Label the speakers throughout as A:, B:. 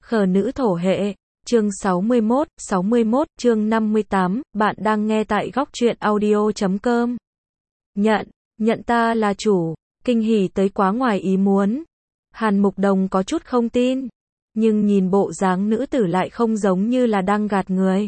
A: Khờ nữ thổ hệ, chương 61, chương 58, bạn đang nghe tại góc truyện audio.com. Nhận ta là chủ, kinh hỉ tới quá ngoài ý muốn. Hàn Mục Đồng có chút không tin, nhưng nhìn bộ dáng nữ tử lại không giống như là đang gạt người.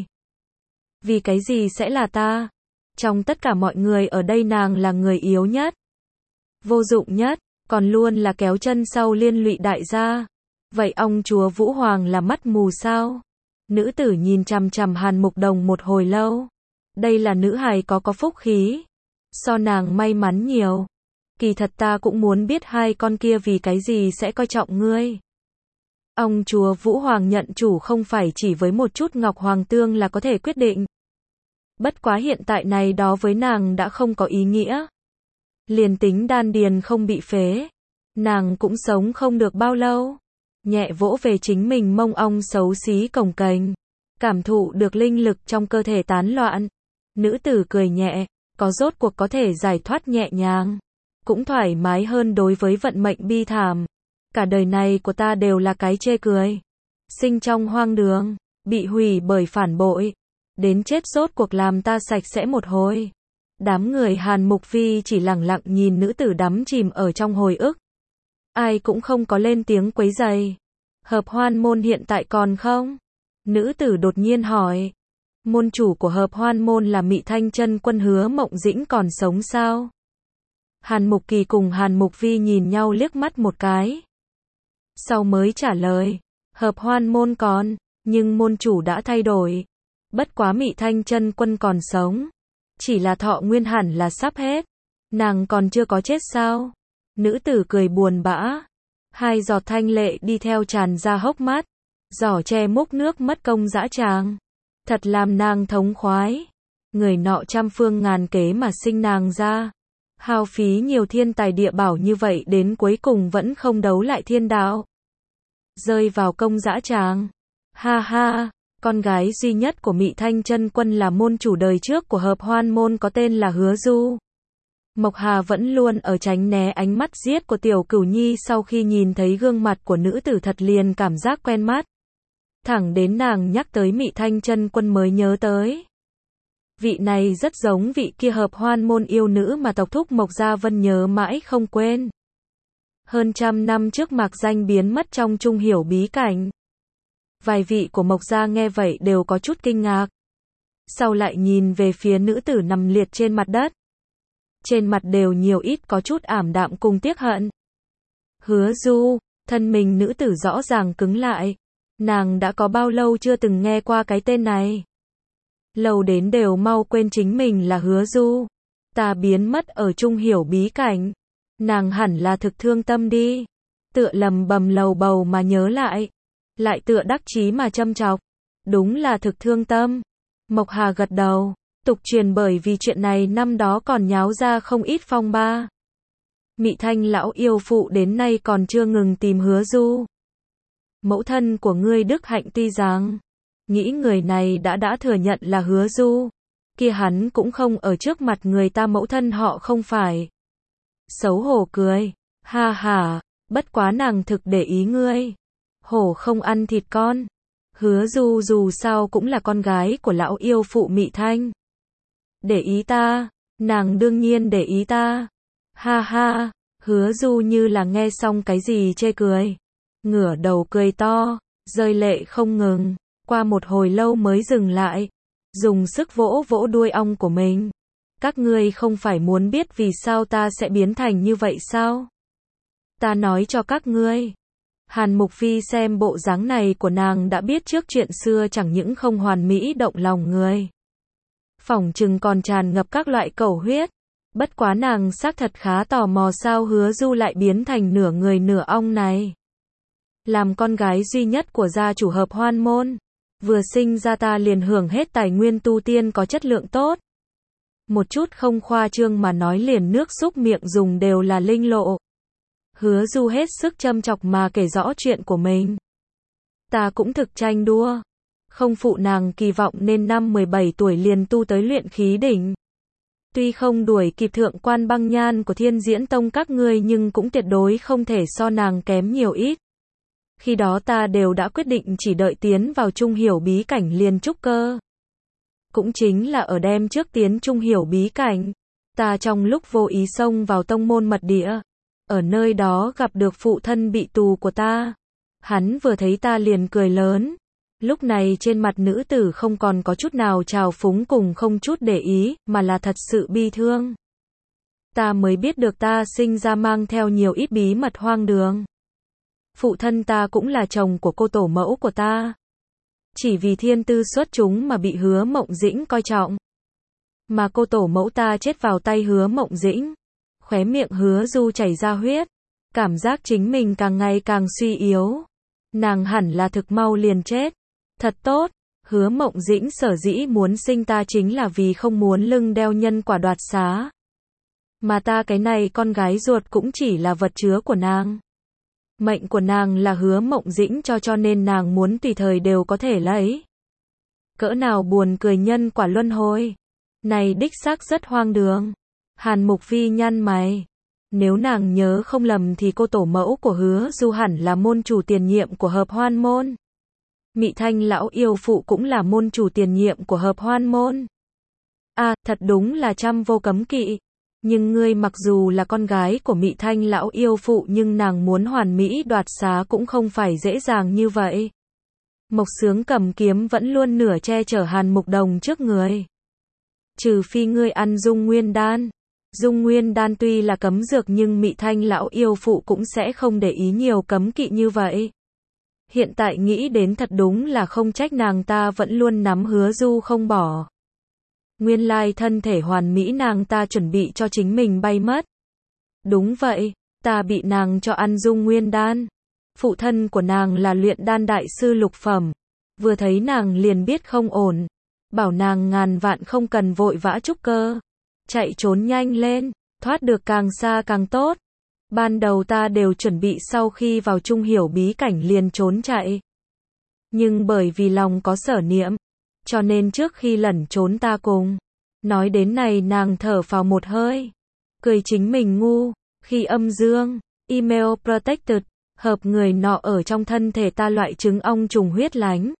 A: Vì cái gì sẽ là ta? Trong tất cả mọi người ở đây nàng là người yếu nhất, vô dụng nhất, còn luôn là kéo chân sau liên lụy đại gia. Vậy ông chúa Vũ Hoàng là mắt mù sao? Nữ tử nhìn chằm chằm Hàn Mục Đồng một hồi lâu. Đây là nữ hài có phúc khí. So nàng may mắn nhiều. Kỳ thật ta cũng muốn biết hai con kia vì cái gì sẽ coi trọng ngươi. Ông chúa Vũ Hoàng nhận chủ không phải chỉ với một chút ngọc hoàng tương là có thể quyết định. Bất quá hiện tại này đó với nàng đã không có ý nghĩa. Liền tính đan điền không bị phế, nàng cũng sống không được bao lâu. Nhẹ vỗ về chính mình mông ong xấu xí cồng kềnh, cảm thụ được linh lực trong cơ thể tán loạn. Nữ tử cười nhẹ, có rốt cuộc có thể giải thoát nhẹ nhàng, cũng thoải mái hơn đối với vận mệnh bi thảm. Cả đời này của ta đều là cái chê cười. Sinh trong hoang đường, bị hủy bởi phản bội, đến chết rốt cuộc làm ta sạch sẽ một hồi. Đám người Hàn Mục Phi chỉ lẳng lặng nhìn nữ tử đắm chìm ở trong hồi ức. Ai cũng không có lên tiếng quấy rầy. Hợp Hoan môn hiện tại còn không? Nữ tử đột nhiên hỏi. Môn chủ của Hợp Hoan môn là Mị Thanh Chân Quân Hứa Mộng Dĩnh còn sống sao? Hàn Mục Kỳ cùng Hàn Mục Vi nhìn nhau liếc mắt một cái. Sau mới trả lời. Hợp Hoan môn còn, nhưng môn chủ đã thay đổi. Bất quá Mị Thanh Chân Quân còn sống. Chỉ là thọ nguyên hẳn là sắp hết. Nàng còn chưa có chết sao? Nữ tử cười buồn bã. Hai giọt thanh lệ đi theo tràn ra hốc mắt. Giỏ che múc nước mất công dã tràng. Thật làm nàng thống khoái. Người nọ trăm phương ngàn kế mà sinh nàng ra. Hao phí nhiều thiên tài địa bảo như vậy đến cuối cùng vẫn không đấu lại thiên đạo. Rơi vào công dã tràng. Ha ha, con gái duy nhất của Mị Thanh Chân Quân là môn chủ đời trước của Hợp Hoan môn có tên là Hứa Du. Mộc Hà vẫn luôn ở tránh né ánh mắt giết của Tiểu Cửu Nhi, sau khi nhìn thấy gương mặt của nữ tử thật liền cảm giác quen mắt. Thẳng đến nàng nhắc tới Mị Thanh Chân Quân mới nhớ tới. Vị này rất giống vị kia Hợp Hoan môn yêu nữ mà tộc thúc Mộc Gia Vân nhớ mãi không quên. Hơn trăm năm trước mạc danh biến mất trong trung hiểu bí cảnh. Vài vị của Mộc Gia nghe vậy đều có chút kinh ngạc. Sau lại nhìn về phía nữ tử nằm liệt trên mặt đất. Trên mặt đều nhiều ít có chút ảm đạm cùng tiếc hận. Hứa Du, thân mình nữ tử rõ ràng cứng lại. Nàng đã có bao lâu chưa từng nghe qua cái tên này. Lâu đến đều mau quên chính mình là Hứa Du. Ta biến mất ở trung hiểu bí cảnh. Nàng hẳn là thực thương tâm đi. Tựa lầm bầm lầu bầu mà nhớ lại. Lại tựa đắc chí mà châm chọc. Đúng là thực thương tâm. Mộc Hà gật đầu. Tục truyền bởi vì chuyện này năm đó còn nháo ra không ít phong ba. Mị Thanh lão yêu phụ đến nay còn chưa ngừng tìm Hứa Du. Mẫu thân của ngươi đức hạnh tuy rằng, nghĩ người này đã thừa nhận là Hứa Du, kia hắn cũng không ở trước mặt người ta mẫu thân họ không phải. Xấu hổ cười, ha ha, bất quá nàng thực để ý ngươi. Hổ không ăn thịt con. Hứa Du dù sao cũng là con gái của lão yêu phụ Mị Thanh. Để ý ta, nàng đương nhiên để ý ta. Ha ha, Hứa Du như là nghe xong cái gì chê cười. Ngửa đầu cười to, rơi lệ không ngừng, qua một hồi lâu mới dừng lại. Dùng sức vỗ vỗ đuôi ong của mình. Các ngươi không phải muốn biết vì sao ta sẽ biến thành như vậy sao? Ta nói cho các ngươi. Hàn Mục Phi xem bộ dáng này của nàng đã biết trước chuyện xưa chẳng những không hoàn mỹ động lòng người. Phỏng chừng còn tràn ngập các loại cầu huyết. Bất quá nàng xác thật khá tò mò sao Hứa Du lại biến thành nửa người nửa ong này. Làm con gái duy nhất của gia chủ Hợp Hoan môn. Vừa sinh ra ta liền hưởng hết tài nguyên tu tiên có chất lượng tốt. Một chút không khoa trương mà nói liền nước xúc miệng dùng đều là linh lộ. Hứa Du hết sức châm chọc mà kể rõ chuyện của mình. Ta cũng thực tranh đua. Không phụ nàng kỳ vọng nên năm 17 tuổi liền tu tới luyện khí đỉnh. Tuy không đuổi kịp thượng quan băng nhan của Thiên Diễn Tông các ngươi nhưng cũng tuyệt đối không thể so nàng kém nhiều ít. Khi đó ta đều đã quyết định chỉ đợi tiến vào trung hiểu bí cảnh liền trúc cơ. Cũng chính là ở đêm trước tiến trung hiểu bí cảnh, ta trong lúc vô ý xông vào tông môn mật địa. Ở nơi đó gặp được phụ thân bị tù của ta. Hắn vừa thấy ta liền cười lớn. Lúc này trên mặt nữ tử không còn có chút nào trào phúng cùng không chút để ý, mà là thật sự bi thương. Ta mới biết được ta sinh ra mang theo nhiều ít bí mật hoang đường. Phụ thân ta cũng là chồng của cô tổ mẫu của ta. Chỉ vì thiên tư xuất chúng mà bị Hứa Mộng Dĩnh coi trọng. Mà cô tổ mẫu ta chết vào tay Hứa Mộng Dĩnh. Khóe miệng Hứa Du chảy ra huyết. Cảm giác chính mình càng ngày càng suy yếu. Nàng hẳn là thực mau liền chết. Thật tốt, Hứa Mộng Dĩnh sở dĩ muốn sinh ta chính là vì không muốn lưng đeo nhân quả đoạt xá. Mà ta cái này con gái ruột cũng chỉ là vật chứa của nàng. Mệnh của nàng là Hứa Mộng Dĩnh cho nên nàng muốn tùy thời đều có thể lấy. Cỡ nào buồn cười nhân quả luân hồi. Này đích xác rất hoang đường. Hàn Mục Phi nhăn mày. Nếu nàng nhớ không lầm thì cô tổ mẫu của Hứa Du hẳn là môn chủ tiền nhiệm của Hợp Hoan môn. Mị Thanh lão yêu phụ cũng là môn chủ tiền nhiệm của Hợp Hoan môn. À, thật đúng là trăm vô cấm kỵ. Nhưng ngươi mặc dù là con gái của Mị Thanh lão yêu phụ nhưng nàng muốn hoàn mỹ đoạt xá cũng không phải dễ dàng như vậy. Mộc Sướng cầm kiếm vẫn luôn nửa che chở Hàn Mục Đồng trước người. Trừ phi ngươi ăn Dung Nguyên đan. Dung Nguyên đan tuy là cấm dược nhưng Mị Thanh lão yêu phụ cũng sẽ không để ý nhiều cấm kỵ như vậy. Hiện tại nghĩ đến thật đúng là không trách nàng ta vẫn luôn nắm Hứa Du không bỏ. Nguyên lai thân thể hoàn mỹ nàng ta chuẩn bị cho chính mình bay mất. Đúng vậy, ta bị nàng cho ăn Dung Nguyên đan. Phụ thân của nàng là luyện đan đại sư lục phẩm. Vừa thấy nàng liền biết không ổn. Bảo nàng ngàn vạn không cần vội vã trúc cơ. Chạy trốn nhanh lên, thoát được càng xa càng tốt. Ban đầu ta đều chuẩn bị sau khi vào trung hiểu bí cảnh liền trốn chạy. Nhưng bởi vì lòng có sở niệm, cho nên trước khi lẩn trốn ta cùng. Nói đến này nàng thở phào một hơi. Cười chính mình ngu, khi âm dương, email protected, hợp người nọ ở trong thân thể ta loại trứng ong trùng huyết lánh.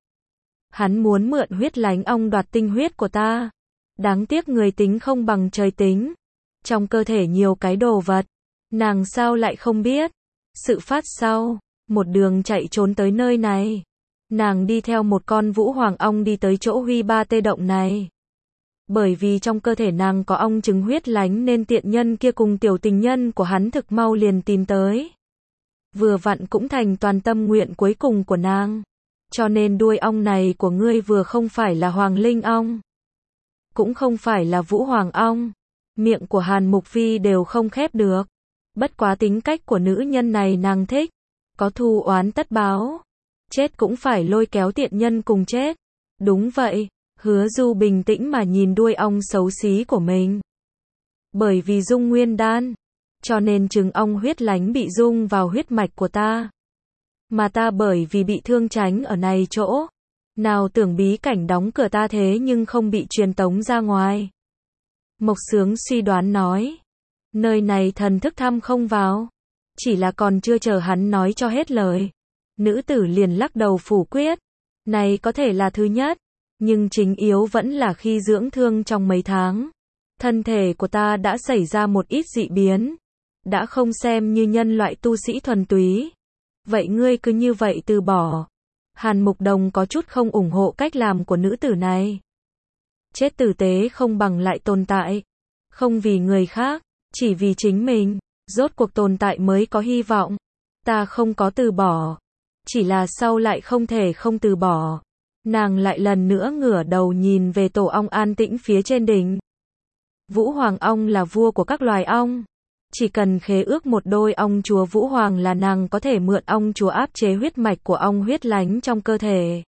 A: Hắn muốn mượn huyết lánh ong đoạt tinh huyết của ta. Đáng tiếc người tính không bằng trời tính. Trong cơ thể nhiều cái đồ vật. Nàng sao lại không biết. Sự phát sau, một đường chạy trốn tới nơi này. Nàng đi theo một con vũ hoàng ong đi tới chỗ Huy Ba Tê động này. Bởi vì trong cơ thể nàng có ong trứng huyết lánh nên tiện nhân kia cùng tiểu tình nhân của hắn thực mau liền tìm tới. Vừa vặn cũng thành toàn tâm nguyện cuối cùng của nàng. Cho nên đuôi ong này của ngươi vừa không phải là hoàng linh ong. Cũng không phải là vũ hoàng ong. Miệng của Hàn Mục Phi đều không khép được. Bất quá tính cách của nữ nhân này nàng thích. Có thù oán tất báo. Chết cũng phải lôi kéo tiện nhân cùng chết. Đúng vậy, Hứa Du bình tĩnh mà nhìn đuôi ong xấu xí của mình. Bởi vì Dung Nguyên đan, cho nên trứng ong huyết lánh bị dung vào huyết mạch của ta. Mà ta bởi vì bị thương tránh ở này chỗ. Nào tưởng bí cảnh đóng cửa ta thế nhưng không bị truyền tống ra ngoài. Mộc Sướng suy đoán nói. Nơi này thần thức thăm không vào. Chỉ là còn chưa chờ hắn nói cho hết lời. Nữ tử liền lắc đầu phủ quyết. Này có thể là thứ nhất. Nhưng chính yếu vẫn là khi dưỡng thương trong mấy tháng. Thân thể của ta đã xảy ra một ít dị biến. Đã không xem như nhân loại tu sĩ thuần túy. Vậy ngươi cứ như vậy từ bỏ. Hàn Mục Đồng có chút không ủng hộ cách làm của nữ tử này. Chết tử tế không bằng lại tồn tại. Không vì người khác, chỉ vì chính mình. Rốt cuộc tồn tại mới có hy vọng. Ta không có từ bỏ. Chỉ là sau lại không thể không từ bỏ. Nàng lại lần nữa ngửa đầu nhìn về tổ ong an tĩnh phía trên đỉnh. Vũ Hoàng ong là vua của các loài ong. Chỉ cần khế ước một đôi ong chúa Vũ Hoàng là nàng có thể mượn ong chúa áp chế huyết mạch của ong huyết lánh trong cơ thể.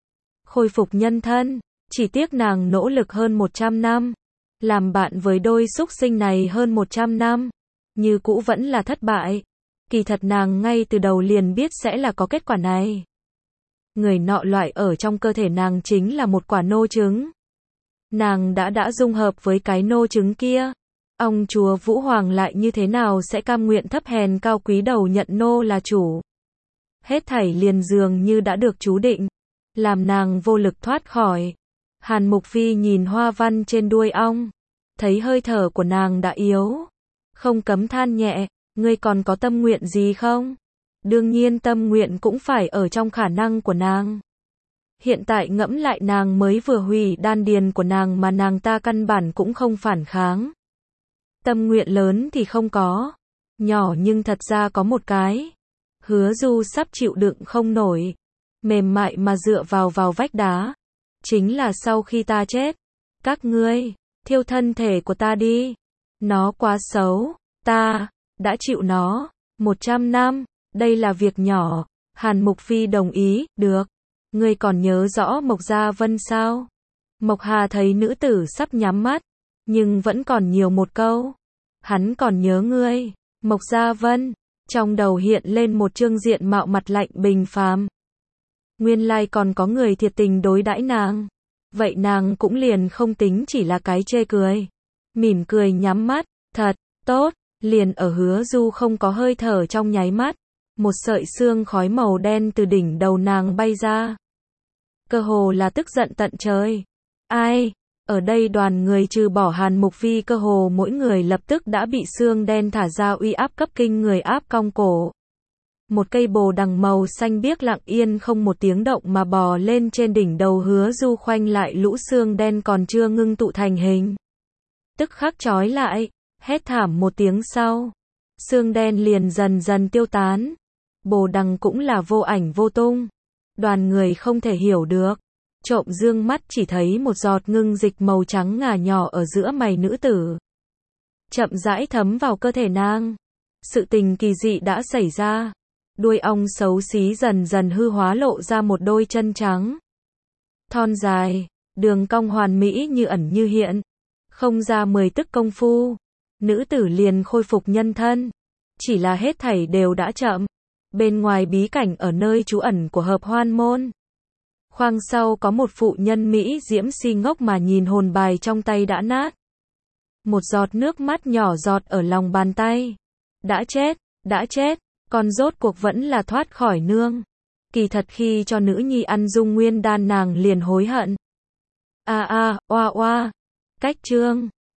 A: Khôi phục nhân thân. Chỉ tiếc nàng nỗ lực hơn 100 năm. Làm bạn với đôi súc sinh này hơn 100 năm. Như cũ vẫn là thất bại. Kỳ thật nàng ngay từ đầu liền biết sẽ là có kết quả này. Người nọ loại ở trong cơ thể nàng chính là một quả nô trứng. Nàng đã dung hợp với cái nô trứng kia. Ông chúa Vũ Hoàng lại như thế nào sẽ cam nguyện thấp hèn cao quý đầu nhận nô là chủ. Hết thảy liền dường như đã được chú định, làm nàng vô lực thoát khỏi. Hàn Mục Phi nhìn hoa văn trên đuôi ong, thấy hơi thở của nàng đã yếu, không cấm than nhẹ, ngươi còn có tâm nguyện gì không? Đương nhiên tâm nguyện cũng phải ở trong khả năng của nàng. Hiện tại ngẫm lại nàng mới vừa hủy đan điền của nàng mà nàng ta căn bản cũng không phản kháng. Tâm nguyện lớn thì không có, nhỏ nhưng thật ra có một cái. Hứa Du sắp chịu đựng không nổi, mềm mại mà dựa vào vách đá. Chính là sau khi ta chết, các ngươi thiêu thân thể của ta đi. Nó quá xấu, ta đã chịu nó 100 năm, đây là việc nhỏ. Hàn Mục Phi đồng ý, được. Ngươi còn nhớ rõ Mộc Gia Vân sao? Mộc Hà thấy nữ tử sắp nhắm mắt, nhưng vẫn còn nhiều một câu. Hắn còn nhớ ngươi. Mộc Gia Vân, trong đầu hiện lên một chương diện mạo mặt lạnh bình phàm. Nguyên lai còn có người thiệt tình đối đãi nàng. Vậy nàng cũng liền không tính chỉ là cái chê cười. Mỉm cười nhắm mắt, thật tốt, liền ở Hứa Du không có hơi thở trong nháy mắt. Một sợi xương khói màu đen từ đỉnh đầu nàng bay ra. Cơ hồ là tức giận tận trời. Ai? Ở đây đoàn người trừ bỏ Hàn Mục Phi cơ hồ mỗi người lập tức đã bị xương đen thả ra uy áp cấp kinh người áp cong cổ. Một cây bồ đằng màu xanh biếc lặng yên không một tiếng động mà bò lên trên đỉnh đầu Hứa Du, khoanh lại lũ xương đen còn chưa ngưng tụ thành hình. Tức khắc trói lại, hét thảm một tiếng sau. Xương đen liền dần dần tiêu tán. Bồ đằng cũng là vô ảnh vô tung. Đoàn người không thể hiểu được. Trộm dương mắt chỉ thấy một giọt ngưng dịch màu trắng ngà nhỏ ở giữa mày nữ tử. Chậm rãi thấm vào cơ thể nàng. Sự tình kỳ dị đã xảy ra. Đuôi ong xấu xí dần dần hư hóa lộ ra một đôi chân trắng. Thon dài, đường cong hoàn mỹ như ẩn như hiện. Không ra 10 tức công phu, nữ tử liền khôi phục nhân thân. Chỉ là hết thảy đều đã chậm. Bên ngoài bí cảnh ở nơi trú ẩn của Hợp Hoan Môn. Khoang sau có một phụ nhân Mỹ diễm si ngốc mà nhìn hồn bài trong tay đã nát. Một giọt nước mắt nhỏ giọt ở lòng bàn tay. Đã chết, còn rốt cuộc vẫn là thoát khỏi nương. Kỳ thật khi cho nữ nhi ăn dung nguyên đan nàng liền hối hận. Oa. Cách chương